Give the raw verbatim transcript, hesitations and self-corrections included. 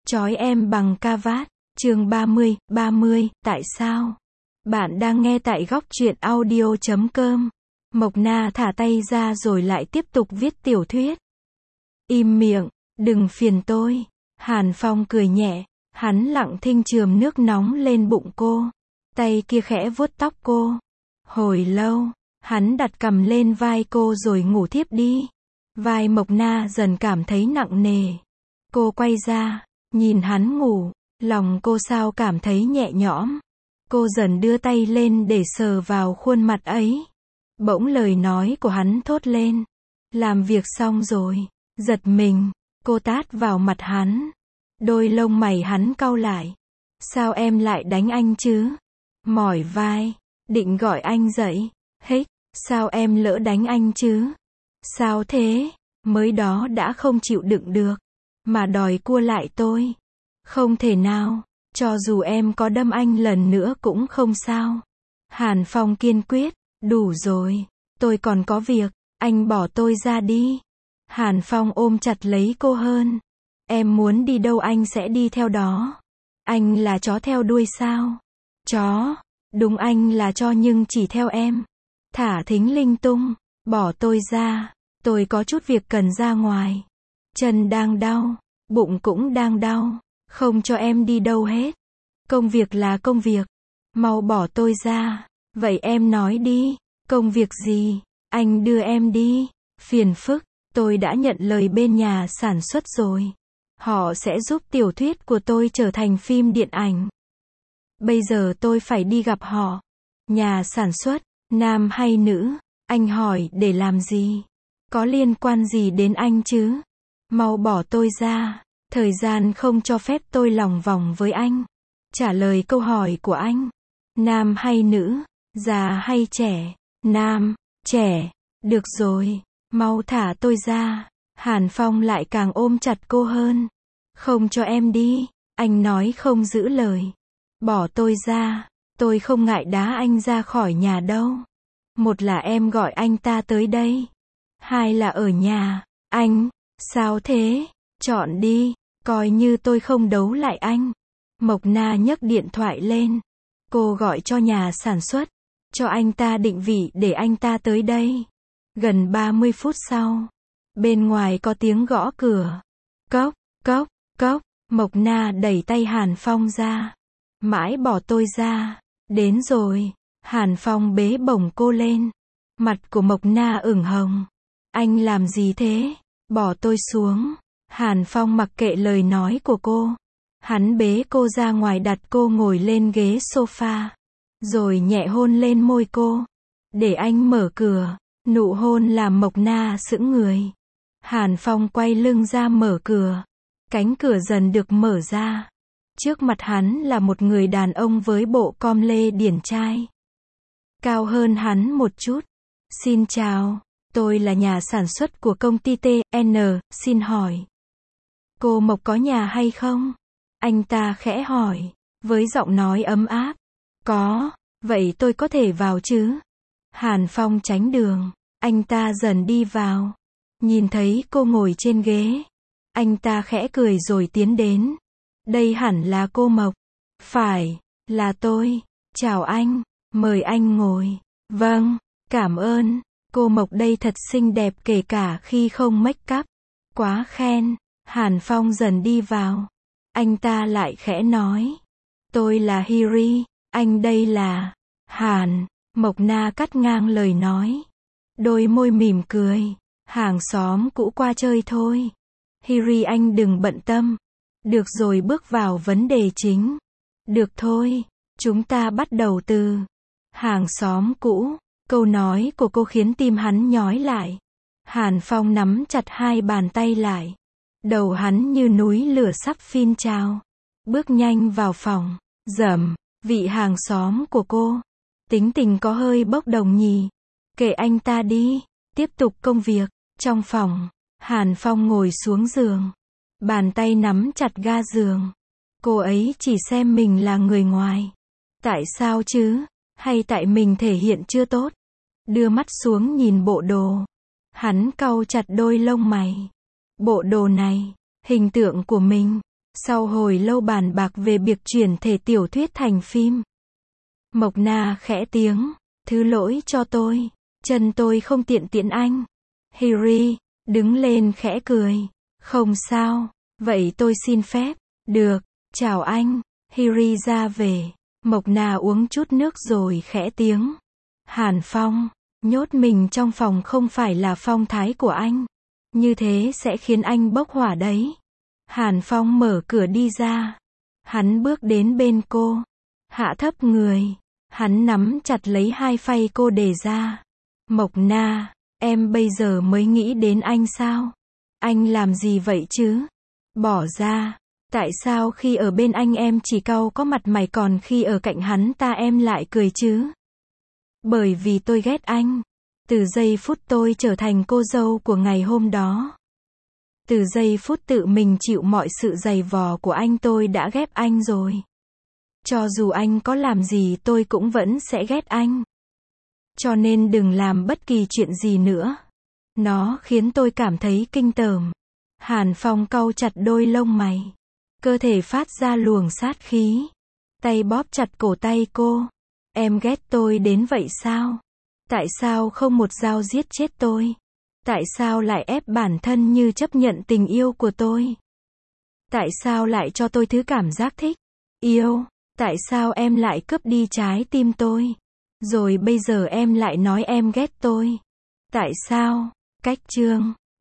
Trói em bằng ca vát. Chương ba mươi, ba mươi, tại sao? Bạn đang nghe tại góc truyện audio chấm com. Mộc Na thả tay ra rồi lại tiếp tục viết tiểu thuyết. Im miệng, đừng phiền tôi. Hàn Phong cười nhẹ, hắn lặng thinh chườm nước nóng lên bụng cô. Tay kia khẽ vuốt tóc cô. Hồi lâu, hắn đặt cằm lên vai cô rồi ngủ thiếp đi. Vai Mộc Na dần cảm thấy nặng nề. Cô quay ra, nhìn hắn ngủ, lòng cô sao cảm thấy nhẹ nhõm. Cô dần đưa tay lên để sờ vào khuôn mặt ấy. Bỗng lời nói của hắn thốt lên. Làm việc xong rồi. Giật mình, cô tát vào mặt hắn. Đôi lông mày hắn cau lại. Sao em lại đánh anh chứ? Mỏi vai, định gọi anh dậy. Hích, sao em lỡ đánh anh chứ? Sao thế? Mới đó đã không chịu đựng được, mà đòi cua lại tôi. Không thể nào, cho dù em có đâm anh lần nữa cũng không sao. Hàn Phong kiên quyết, đủ rồi, tôi còn có việc, anh bỏ tôi ra đi. Hàn Phong ôm chặt lấy cô hơn. Em muốn đi đâu anh sẽ đi theo đó. Anh là chó theo đuôi sao? Chó, đúng anh là chó nhưng chỉ theo em. Thả thính linh tung, bỏ tôi ra, tôi có chút việc cần ra ngoài. Chân đang đau, bụng cũng đang đau, không cho em đi đâu hết. Công việc là công việc, mau bỏ tôi ra. Vậy em nói đi, công việc gì? Anh đưa em đi. Phiền phức, tôi đã nhận lời bên nhà sản xuất rồi. Họ sẽ giúp tiểu thuyết của tôi trở thành phim điện ảnh. Bây giờ tôi phải đi gặp họ. Nhà sản xuất, nam hay nữ? Anh hỏi để làm gì? Có liên quan gì đến anh chứ? Mau bỏ tôi ra. Thời gian không cho phép tôi lòng vòng với anh. Trả lời câu hỏi của anh. Nam hay nữ? Già hay trẻ? Nam, trẻ. Được rồi, mau thả tôi ra. Hàn Phong lại càng ôm chặt cô hơn. Không cho em đi, anh nói không giữ lời. Bỏ tôi ra, tôi không ngại đá anh ra khỏi nhà đâu. Một là em gọi anh ta tới đây. Hai là ở nhà. Anh, sao thế? Chọn đi, coi như tôi không đấu lại anh. Mộc Na nhấc điện thoại lên. Cô gọi cho nhà sản xuất, cho anh ta định vị để anh ta tới đây. Gần ba mươi phút sau, bên ngoài có tiếng gõ cửa. Cốc, cốc, cốc, Mộc Na đẩy tay Hàn Phong ra. Mãi bỏ tôi ra. Đến rồi. Hàn Phong bế bổng cô lên. Mặt của Mộc Na ửng hồng. Anh làm gì thế? Bỏ tôi xuống. Hàn Phong mặc kệ lời nói của cô. Hắn bế cô ra ngoài đặt cô ngồi lên ghế sofa. Rồi nhẹ hôn lên môi cô. Để anh mở cửa. Nụ hôn làm Mộc Na sững người. Hàn Phong quay lưng ra mở cửa. Cánh cửa dần được mở ra. Trước mặt hắn là một người đàn ông với bộ com lê điển trai. Cao hơn hắn một chút. Xin chào, tôi là nhà sản xuất của công ty tê en, xin hỏi. Cô Mộc có nhà hay không? Anh ta khẽ hỏi, với giọng nói ấm áp. Có, vậy tôi có thể vào chứ? Hàn Phong tránh đường. Anh ta dần đi vào. Nhìn thấy cô ngồi trên ghế. Anh ta khẽ cười rồi tiến đến. Đây hẳn là cô Mộc. Phải, là tôi. Chào anh, mời anh ngồi. Vâng, cảm ơn. Cô Mộc đây thật xinh đẹp kể cả khi không make up. Quá khen. Hàn Phong dần đi vào. Anh ta lại khẽ nói. Tôi là Hiri, anh đây là Hàn. Mộc Na cắt ngang lời nói. Đôi môi mỉm cười. Hàng xóm cũ qua chơi thôi. Hiri anh đừng bận tâm. Được rồi, bước vào vấn đề chính. Được thôi, chúng ta bắt đầu từ hàng xóm cũ. Câu nói của cô khiến tim hắn nhói lại. Hàn Phong nắm chặt hai bàn tay lại. Đầu hắn như núi lửa sắp phun trào. Bước nhanh vào phòng. Dầm, vị hàng xóm của cô. Tính tình có hơi bốc đồng nhỉ. Kệ anh ta đi. Tiếp tục công việc. Trong phòng, Hàn Phong ngồi xuống giường. Bàn tay nắm chặt ga giường. Cô ấy chỉ xem mình là người ngoài. Tại sao chứ? Hay tại mình thể hiện chưa tốt? Đưa mắt xuống nhìn bộ đồ. Hắn cau chặt đôi lông mày. Bộ đồ này, hình tượng của mình, Sau hồi lâu bàn bạc về việc chuyển thể tiểu thuyết thành phim, Mộc Na khẽ tiếng, thứ lỗi cho tôi, chân tôi không tiện tiễn anh. Harry đứng lên khẽ cười, không sao, vậy tôi xin phép, được, chào anh. Harry ra về, Mộc Na uống chút nước rồi khẽ tiếng, Hàn Phong, nhốt mình trong phòng không phải là phong thái của anh, như thế sẽ khiến anh bốc hỏa đấy. Hàn Phong mở cửa đi ra, hắn bước đến bên cô, hạ thấp người, hắn nắm chặt lấy hai phay cô đề ra. Mộc Na, em bây giờ mới nghĩ đến anh sao? Anh làm gì vậy chứ? Bỏ ra, tại sao khi ở bên anh em chỉ cau có mặt mày còn khi ở cạnh hắn ta em lại cười chứ? Bởi vì tôi ghét anh. Từ giây phút tôi trở thành cô dâu của ngày hôm đó. Từ giây phút tự mình chịu mọi sự giày vò của anh tôi đã ghét anh rồi. Cho dù anh có làm gì tôi cũng vẫn sẽ ghét anh. Cho nên đừng làm bất kỳ chuyện gì nữa. Nó khiến tôi cảm thấy kinh tởm. Hàn Phong cau chặt đôi lông mày. Cơ thể phát ra luồng sát khí. Tay bóp chặt cổ tay cô. Em ghét tôi đến vậy sao? Tại sao không một dao giết chết tôi? Tại sao lại ép bản thân như chấp nhận tình yêu của tôi? Tại sao lại cho tôi thứ cảm giác thích, yêu? Tại sao em lại cướp đi trái tim tôi? Rồi bây giờ em lại nói em ghét tôi. Tại sao? Cách chương